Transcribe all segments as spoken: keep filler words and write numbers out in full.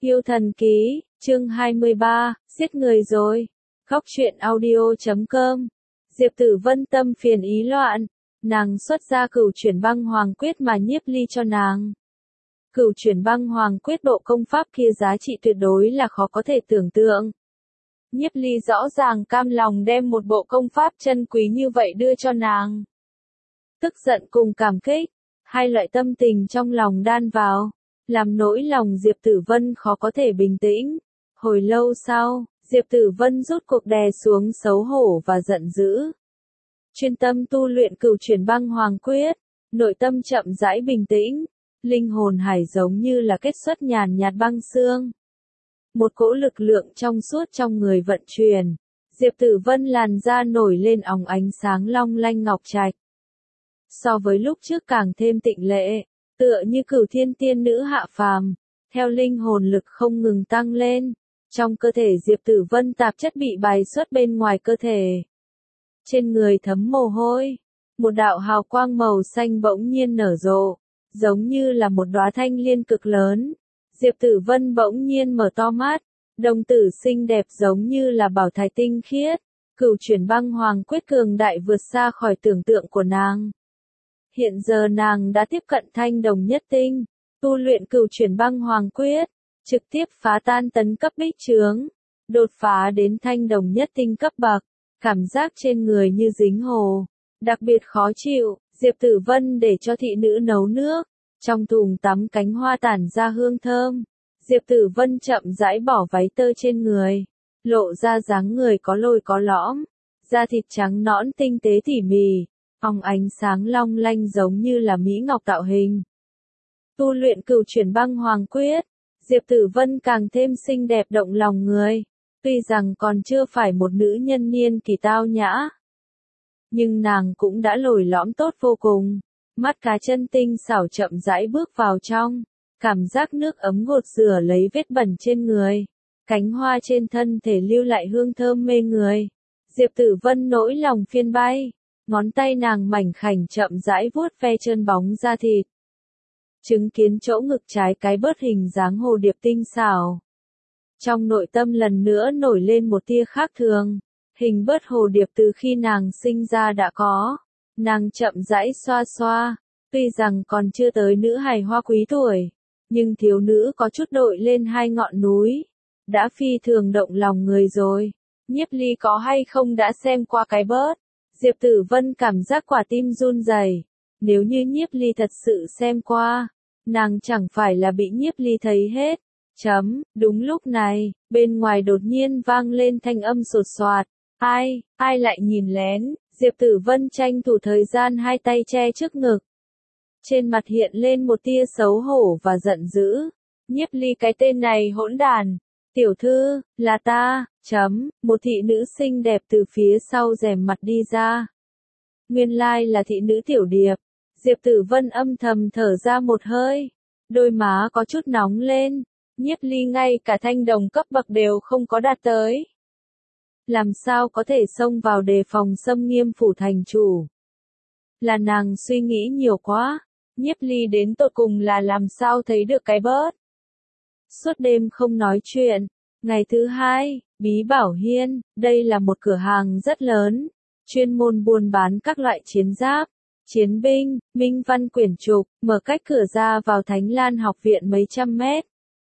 Yêu thần ký, chương hai mươi ba, giết người rồi. Góc truyện audio chấm com. Diệp Tử Vân tâm phiền ý loạn, nàng xuất ra Cửu Chuyển Băng Hoàng Quyết mà Nhiếp Ly cho nàng. Cửu Chuyển Băng Hoàng Quyết bộ công pháp kia giá trị tuyệt đối là khó có thể tưởng tượng. Nhiếp Ly rõ ràng cam lòng đem một bộ công pháp chân quý như vậy đưa cho nàng. Tức giận cùng cảm kích, hai loại tâm tình trong lòng đan vào, làm nỗi lòng Diệp Tử Vân khó có thể bình tĩnh. Hồi lâu sau, Diệp Tử Vân rút cuộc đè xuống xấu hổ và giận dữ. Chuyên tâm tu luyện Cửu Chuyển Băng Hoàng Quyết, nội tâm chậm rãi bình tĩnh, linh hồn hải giống như là kết xuất nhàn nhạt băng xương. Một cỗ lực lượng trong suốt trong người vận chuyển, Diệp Tử Vân làn da nổi lên óng ánh sáng long lanh ngọc trạch. So với lúc trước càng thêm tịnh lệ, tựa như Cửu Thiên Tiên nữ hạ phàm, theo linh hồn lực không ngừng tăng lên, trong cơ thể Diệp Tử Vân tạp chất bị bài xuất bên ngoài cơ thể. Trên người thấm mồ hôi, một đạo hào quang màu xanh bỗng nhiên nở rộ, giống như là một đóa thanh liên cực lớn. Diệp Tử Vân bỗng nhiên mở to mắt, đồng tử xinh đẹp giống như là bảo thạch tinh khiết, Cửu Chuyển Băng Hoàng Quyết cường đại vượt xa khỏi tưởng tượng của nàng. Hiện giờ nàng đã tiếp cận thanh đồng nhất tinh, tu luyện Cửu Chuyển Băng Hoàng Quyết, trực tiếp phá tan tấn cấp bích chướng, đột phá đến thanh đồng nhất tinh cấp bậc, cảm giác trên người như dính hồ, đặc biệt khó chịu. Diệp Tử Vân để cho thị nữ nấu nước, trong thùng tắm cánh hoa tản ra hương thơm. Diệp Tử Vân chậm rãi bỏ váy tơ trên người, lộ ra dáng người có lồi có lõm, da thịt trắng nõn tinh tế tỉ mỉ, óng ánh sáng long lanh giống như là mỹ ngọc tạo hình. Tu luyện Cửu Chuyển Băng Hoàng Quyết, Diệp Tử Vân càng thêm xinh đẹp động lòng người, tuy rằng còn chưa phải một nữ nhân niên kỳ tao nhã, nhưng nàng cũng đã lồi lõm tốt vô cùng. Mắt cá chân tinh xảo chậm rãi bước vào trong, cảm giác nước ấm gột rửa lấy vết bẩn trên người, cánh hoa trên thân thể lưu lại hương thơm mê người. Diệp Tử Vân nỗi lòng phiên bay, ngón tay nàng mảnh khảnh chậm rãi vuốt ve trơn bóng da thịt. Chứng kiến chỗ ngực trái cái bớt hình dáng hồ điệp tinh xảo. Trong nội tâm lần nữa nổi lên một tia khác thường, hình bớt hồ điệp từ khi nàng sinh ra đã có. Nàng chậm rãi xoa xoa, tuy rằng còn chưa tới nữ hài hoa quý tuổi, nhưng thiếu nữ có chút đội lên hai ngọn núi, đã phi thường động lòng người rồi. Nhiếp Ly có hay không đã xem qua cái bớt? Diệp Tử Vân cảm giác quả tim run rẩy. Nếu như Nhiếp Ly thật sự xem qua, nàng chẳng phải là bị Nhiếp Ly thấy hết. Chấm, đúng lúc này, bên ngoài đột nhiên vang lên thanh âm sột soạt. Ai, ai lại nhìn lén? Diệp Tử Vân tranh thủ thời gian hai tay che trước ngực. Trên mặt hiện lên một tia xấu hổ và giận dữ. Nhiếp Ly cái tên này hỗn đàn. Tiểu thư, là ta, chấm, một thị nữ xinh đẹp từ phía sau rèm mặt đi ra. Nguyên lai là thị nữ Tiểu Điệp. Diệp Tử Vân âm thầm thở ra một hơi. Đôi má có chút nóng lên. Nhiếp Ly ngay cả thanh đồng cấp bậc đều không có đạt tới. Làm sao có thể xông vào đề phòng xâm nghiêm phủ thành chủ? Là nàng suy nghĩ nhiều quá. Nhiếp Ly đến tột cùng là làm sao thấy được cái bớt. Suốt đêm không nói chuyện. Ngày thứ hai, Bí Bảo Hiên, đây là một cửa hàng rất lớn, chuyên môn buôn bán các loại chiến giáp, chiến binh, minh văn quyển trục, mở cách cửa ra vào Thánh Lan học viện mấy trăm mét.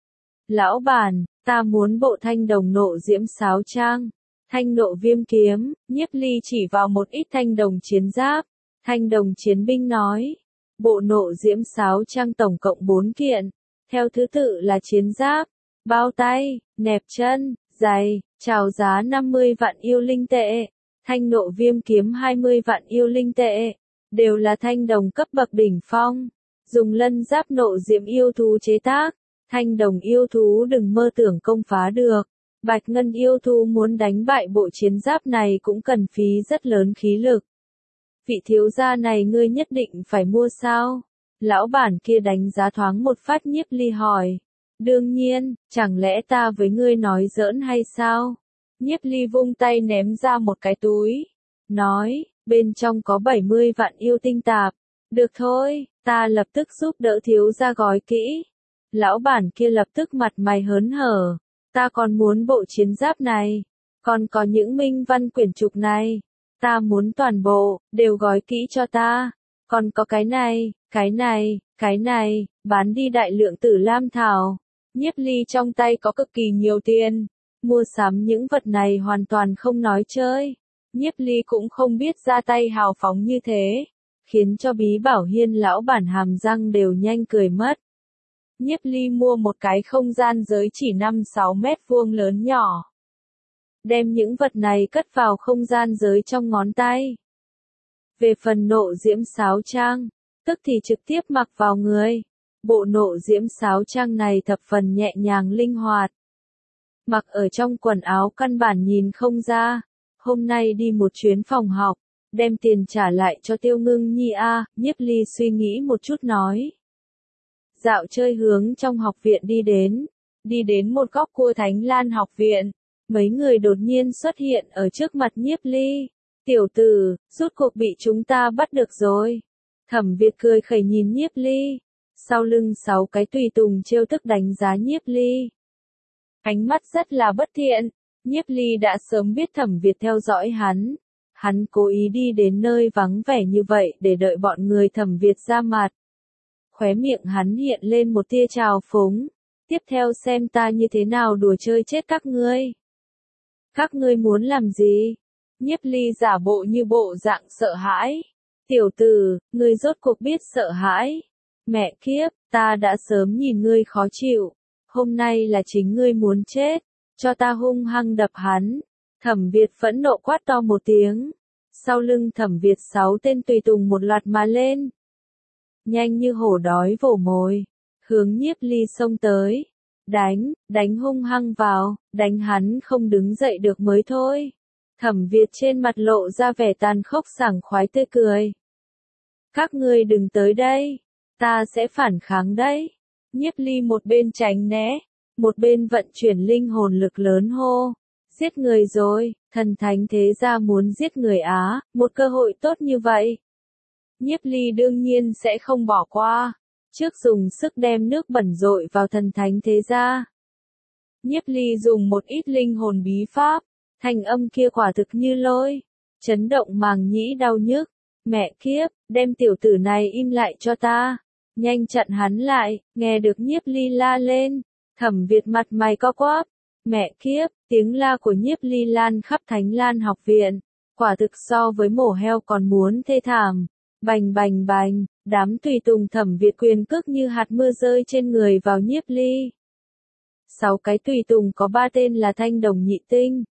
Lão bản, ta muốn bộ thanh đồng nộ diễm sáo trang. Thanh nộ viêm kiếm. Nhiếp Ly chỉ vào một ít thanh đồng chiến giáp. Thanh đồng chiến binh nói. Bộ nộ diễm sáo trang tổng cộng bốn kiện. Theo thứ tự là chiến giáp, bao tay, nẹp chân, giày, chào giá năm mươi vạn yêu linh tệ. Thanh nộ viêm kiếm hai mươi vạn yêu linh tệ. Đều là thanh đồng cấp bậc đỉnh phong. Dùng lân giáp nộ diễm yêu thú chế tác. Thanh đồng yêu thú đừng mơ tưởng công phá được. Bạch ngân yêu thú muốn đánh bại bộ chiến giáp này cũng cần phí rất lớn khí lực. Vị thiếu gia này ngươi nhất định phải mua sao? Lão bản kia đánh giá thoáng một phát. Nhiếp Ly hỏi. Đương nhiên, chẳng lẽ ta với ngươi nói giỡn hay sao? Nhiếp Ly vung tay ném ra một cái túi. Nói, bên trong có bảy mươi vạn yêu tinh tạp. Được thôi, ta lập tức giúp đỡ thiếu gia gói kỹ. Lão bản kia lập tức mặt mày hớn hở. Ta còn muốn bộ chiến giáp này. Còn có những minh văn quyển trục này. Ta muốn toàn bộ, đều gói kỹ cho ta. Còn có cái này, cái này, cái này, bán đi đại lượng tử lam thảo. Nhiếp Ly trong tay có cực kỳ nhiều tiền. Mua sắm những vật này hoàn toàn không nói chơi. Nhiếp Ly cũng không biết ra tay hào phóng như thế. Khiến cho Bí Bảo Hiên lão bản hàm răng đều nhanh cười mất. Nhiếp Ly mua một cái không gian giới chỉ năm sáu mét vuông lớn nhỏ. Đem những vật này cất vào không gian giới trong ngón tay. Về phần nộ diễm sáo trang, tức thì trực tiếp mặc vào người. Bộ nộ diễm sáo trang này thập phần nhẹ nhàng linh hoạt. Mặc ở trong quần áo căn bản nhìn không ra. Hôm nay đi một chuyến phòng học, đem tiền trả lại cho Tiêu Ngưng Nhi a. Nhiếp Ly suy nghĩ một chút nói. Dạo chơi hướng trong học viện đi đến, đi đến một góc cua Thánh Lan học viện, mấy người đột nhiên xuất hiện ở trước mặt Nhiếp Ly. Tiểu tử, rốt cuộc bị chúng ta bắt được rồi. Thẩm Việt cười khẩy nhìn Nhiếp Ly, sau lưng sáu cái tùy tùng trêu tức đánh giá Nhiếp Ly. Ánh mắt rất là bất thiện, Nhiếp Ly đã sớm biết Thẩm Việt theo dõi hắn. Hắn cố ý đi đến nơi vắng vẻ như vậy để đợi bọn người Thẩm Việt ra mặt. Khóe miệng hắn hiện lên một tia trào phúng. Tiếp theo xem ta như thế nào đùa chơi chết các ngươi. Các ngươi muốn làm gì? Nhiếp Ly giả bộ như bộ dạng sợ hãi. Tiểu tử, ngươi rốt cuộc biết sợ hãi. Mẹ kiếp, ta đã sớm nhìn ngươi khó chịu. Hôm nay là chính ngươi muốn chết. Cho ta hung hăng đập hắn. Thẩm Việt phẫn nộ quát to một tiếng. Sau lưng Thẩm Việt sáu tên tùy tùng một loạt mà lên. Nhanh như hổ đói vồ mồi. Hướng Nhiếp Ly xông tới. Đánh, đánh hung hăng vào, đánh hắn không đứng dậy được mới thôi. Thẩm Việt trên mặt lộ ra vẻ tàn khốc sảng khoái tươi cười. Các ngươi đừng tới đây, ta sẽ phản kháng đấy. Nhiếp Ly một bên tránh né, một bên vận chuyển linh hồn lực lớn hô. Giết người rồi, thần thánh thế gia muốn giết người Á, một cơ hội tốt như vậy. Nhiếp Ly đương nhiên sẽ không bỏ qua. Trước dùng sức đem nước bẩn dội vào thần thánh thế gia. Nhiếp Ly dùng một ít linh hồn bí pháp, thanh âm kia quả thực như lôi, chấn động màng nhĩ đau nhức. Mẹ kiếp, đem tiểu tử này im lại cho ta. Nhanh chặn hắn lại, nghe được Nhiếp Ly la lên. Thẩm Việt mặt mày co quắp. Mẹ kiếp, tiếng la của Nhiếp Ly lan khắp Thánh Lan học viện. Quả thực so với mổ heo còn muốn thê thảm. Bành bành bành, đám tùy tùng Thẩm Việt quyền cước như hạt mưa rơi trên người vào Nhiếp Ly. Sáu cái tùy tùng có ba tên là thanh đồng nhị tinh.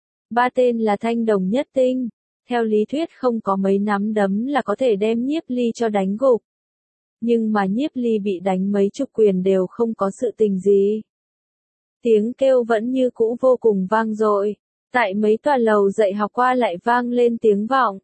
Ba tên là thanh đồng nhất tinh. Theo lý thuyết không có mấy nắm đấm là có thể đem Nhiếp Ly cho đánh gục. Nhưng mà Nhiếp Ly bị đánh mấy chục quyền đều không có sự tình gì. Tiếng kêu vẫn như cũ vô cùng vang dội. Tại mấy tòa lầu dạy học qua lại vang lên tiếng vọng.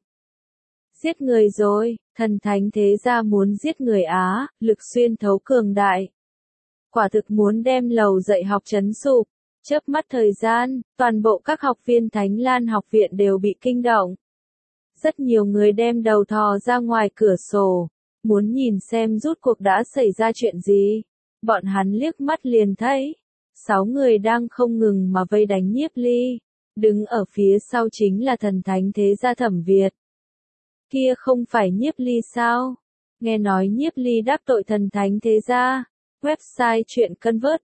Giết người rồi, thần thánh thế gia muốn giết người Á, lực xuyên thấu cường đại. Quả thực muốn đem lầu dạy học trấn sụp. Chớp mắt thời gian, toàn bộ các học viên Thánh Lan học viện đều bị kinh động. Rất nhiều người đem đầu thò ra ngoài cửa sổ, muốn nhìn xem rút cuộc đã xảy ra chuyện gì. Bọn hắn liếc mắt liền thấy, sáu người đang không ngừng mà vây đánh Nhiếp Ly. Đứng ở phía sau chính là thần thánh thế gia Thẩm Việt. Kia không phải Nhiếp Ly sao? Nghe nói Nhiếp Ly đắc tội thần thánh thế gia. Website truyện convert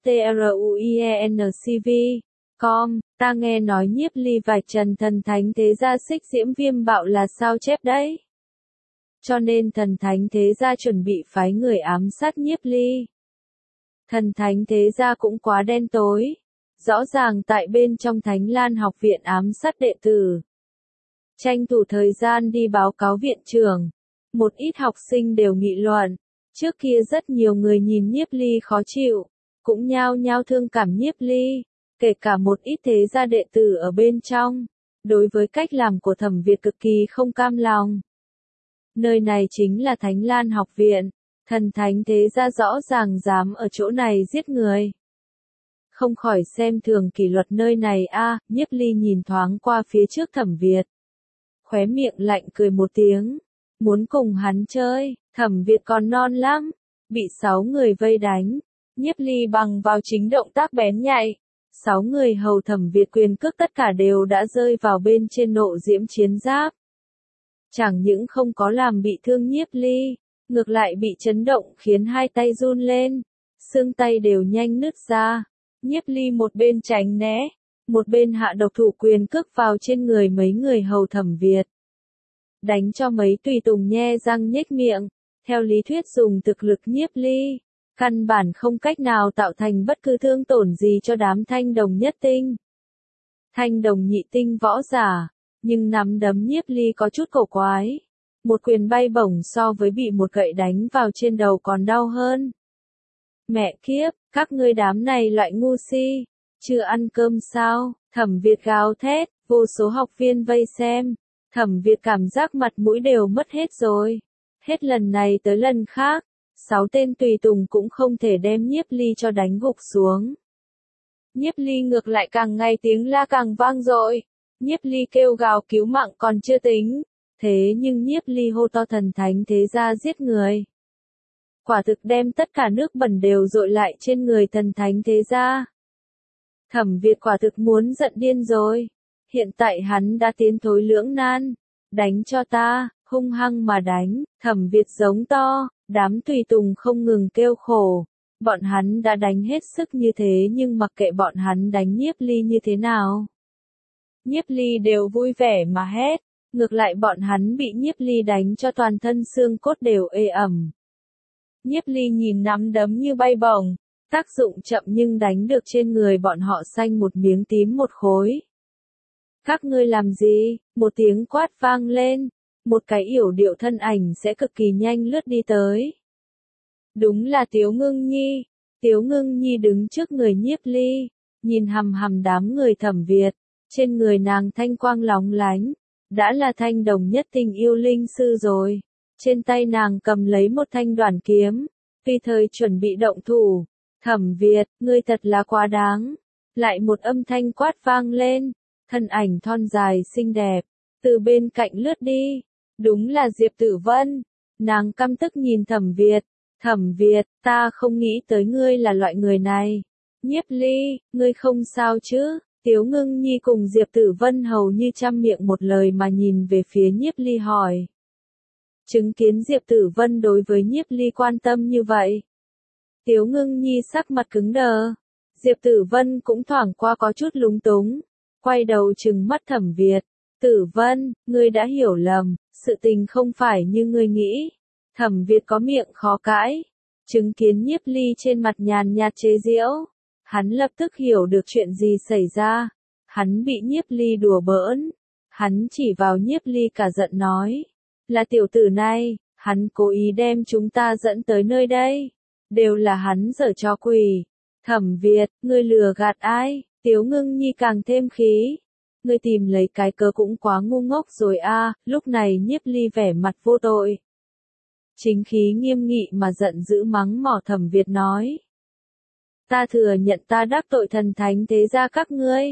truencv com, ta nghe nói Nhiếp Ly vạch trần thần thánh thế gia Xích Diễm Viêm Bạo là sao chép đấy. Cho nên thần thánh thế gia chuẩn bị phái người ám sát Nhiếp Ly. Thần thánh thế gia cũng quá đen tối. Rõ ràng tại bên trong Thánh Lan học viện ám sát đệ tử. Tranh thủ thời gian đi báo cáo viện trưởng. Một ít học sinh đều nghị luận. Trước kia rất nhiều người nhìn Nhiếp Ly khó chịu. Cũng nhao nhao thương cảm Nhiếp Ly. Kể cả một ít thế gia đệ tử ở bên trong. Đối với cách làm của Thẩm Việt cực kỳ không cam lòng. Nơi này chính là Thánh Lan học viện. Thần thánh thế gia rõ ràng dám ở chỗ này giết người. Không khỏi xem thường kỷ luật nơi này a. À, Nhiếp Ly nhìn thoáng qua phía trước Thẩm Việt. Khóe miệng lạnh cười một tiếng. Muốn cùng hắn chơi, Thẩm Việt còn non lắm. Bị sáu người vây đánh. Nhiếp Ly bằng vào chính động tác bén nhạy. Sáu người hầu Thẩm Việt quyền cước tất cả đều đã rơi vào bên trên nộ diễm chiến giáp. Chẳng những không có làm bị thương Nhiếp Ly, ngược lại bị chấn động khiến hai tay run lên, xương tay đều nhanh nứt ra. Nhiếp Ly một bên tránh né, một bên hạ độc thủ quyền cước vào trên người mấy người hầu Thẩm Việt. Đánh cho mấy tùy tùng nhe răng nhếch miệng, theo lý thuyết dùng thực lực Nhiếp Ly, căn bản không cách nào tạo thành bất cứ thương tổn gì cho đám thanh đồng nhất tinh. Thanh đồng nhị tinh võ giả, nhưng nắm đấm Nhiếp Ly có chút cổ quái. Một quyền bay bổng so với bị một gậy đánh vào trên đầu còn đau hơn. Mẹ kiếp, các ngươi đám này loại ngu si, chưa ăn cơm sao? Thẩm Việt gào thét, vô số học viên vây xem. Thẩm Việt cảm giác mặt mũi đều mất hết rồi. Hết lần này tới lần khác, sáu tên tùy tùng cũng không thể đem Nhiếp Ly cho đánh gục xuống. Nhiếp Ly ngược lại càng ngày tiếng la càng vang dội. Nhiếp Ly kêu gào cứu mạng còn chưa tính, thế nhưng Nhiếp Ly hô to thần thánh thế gia giết người. Quả thực đem tất cả nước bẩn đều dội lại trên người thần thánh thế gia. Thẩm Việt quả thực muốn giận điên rồi. Hiện tại hắn đã tiến thối lưỡng nan. Đánh cho ta, hung hăng mà đánh. Thẩm Việt giống to, đám tùy tùng không ngừng kêu khổ. Bọn hắn đã đánh hết sức như thế nhưng mặc kệ bọn hắn đánh Nhiếp Ly như thế nào. Nhiếp Ly đều vui vẻ mà hét. Ngược lại bọn hắn bị Nhiếp Ly đánh cho toàn thân xương cốt đều ê ẩm. Nhiếp Ly nhìn nắm đấm như bay bổng, tác dụng chậm nhưng đánh được trên người bọn họ xanh một miếng tím một khối. Các ngươi làm gì? Một tiếng quát vang lên, một cái yểu điệu thân ảnh sẽ cực kỳ nhanh lướt đi tới. Đúng là Tiếu Ngưng Nhi. Tiếu Ngưng Nhi đứng trước người Nhiếp Ly, nhìn hằm hằm đám người Thẩm Việt, trên người nàng thanh quang lóng lánh, đã là thanh đồng nhất tinh yêu linh sư rồi. Trên tay nàng cầm lấy một thanh đoản kiếm, tùy thời chuẩn bị động thủ. Thẩm Việt, ngươi thật là quá đáng. Lại một âm thanh quát vang lên, thân ảnh thon dài xinh đẹp, từ bên cạnh lướt đi. Đúng là Diệp Tử Vân. Nàng căm tức nhìn Thẩm Việt. Thẩm Việt, ta không nghĩ tới ngươi là loại người này. Nhiếp Ly, ngươi không sao chứ? Tiếu Ngưng Nhi cùng Diệp Tử Vân hầu như trăm miệng một lời mà nhìn về phía Nhiếp Ly hỏi. Chứng kiến Diệp Tử Vân đối với Nhiếp Ly quan tâm như vậy. Tiếu Ngưng Nhi sắc mặt cứng đờ. Diệp Tử Vân cũng thoảng qua có chút lúng túng. Quay đầu trừng mắt Thẩm Việt. Tử Vân, ngươi đã hiểu lầm, sự tình không phải như ngươi nghĩ. Thẩm Việt có miệng khó cãi. Chứng kiến Nhiếp Ly trên mặt nhàn nhạt chế giễu. Hắn lập tức hiểu được chuyện gì xảy ra. Hắn bị Nhiếp Ly đùa bỡn. Hắn chỉ vào Nhiếp Ly cả giận nói. Là tiểu tử này, hắn cố ý đem chúng ta dẫn tới nơi đây. Đều là hắn giở trò quỷ. Thẩm Việt, ngươi lừa gạt ai? Tiếu Ngưng Nhi càng thêm khí. Ngươi tìm lấy cái cớ cũng quá ngu ngốc rồi a. Lúc này Nhiếp Ly vẻ mặt vô tội. Chính khí nghiêm nghị mà giận dữ mắng mỏ Thẩm Việt nói. Ta thừa nhận ta đắc tội thần thánh thế gia các ngươi.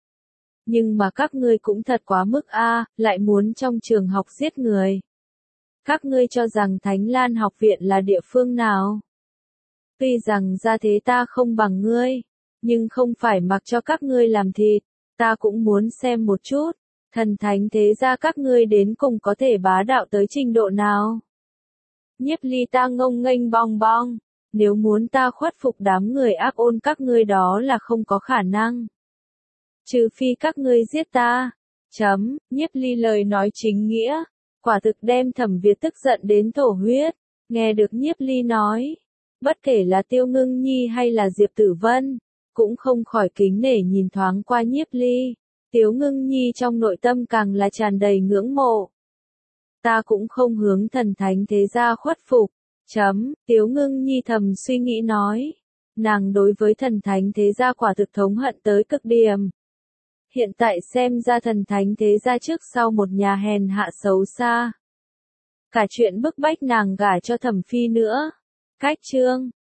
Nhưng mà các ngươi cũng thật quá mức a, lại muốn trong trường học giết người. Các ngươi cho rằng Thánh Lan học viện là địa phương nào? Tuy rằng gia thế ta không bằng ngươi, nhưng không phải mặc cho các ngươi làm thịt, ta cũng muốn xem một chút, thần thánh thế gia các ngươi đến cùng có thể bá đạo tới trình độ nào. Nhiếp Ly ta ngông nghênh bong bong, nếu muốn ta khuất phục đám người ác ôn các ngươi đó là không có khả năng. Trừ phi các ngươi giết ta. Chấm, Nhiếp Ly lời nói chính nghĩa, quả thực đem Thẩm Việt tức giận đến thổ huyết. Nghe được Nhiếp Ly nói, bất kể là Tiêu Ngưng Nhi hay là Diệp Tử Vân, cũng không khỏi kính nể nhìn thoáng qua Nhiếp Ly. Tiếu Ngưng Nhi trong nội tâm càng là tràn đầy ngưỡng mộ. Ta cũng không hướng thần thánh thế gia khuất phục. Chấm, Tiếu Ngưng Nhi thầm suy nghĩ nói. Nàng đối với thần thánh thế gia quả thực thống hận tới cực điểm. Hiện tại xem ra thần thánh thế gia trước sau một nhà hèn hạ xấu xa. Cả chuyện bức bách nàng gả cho Thẩm Phi nữa. Cách chương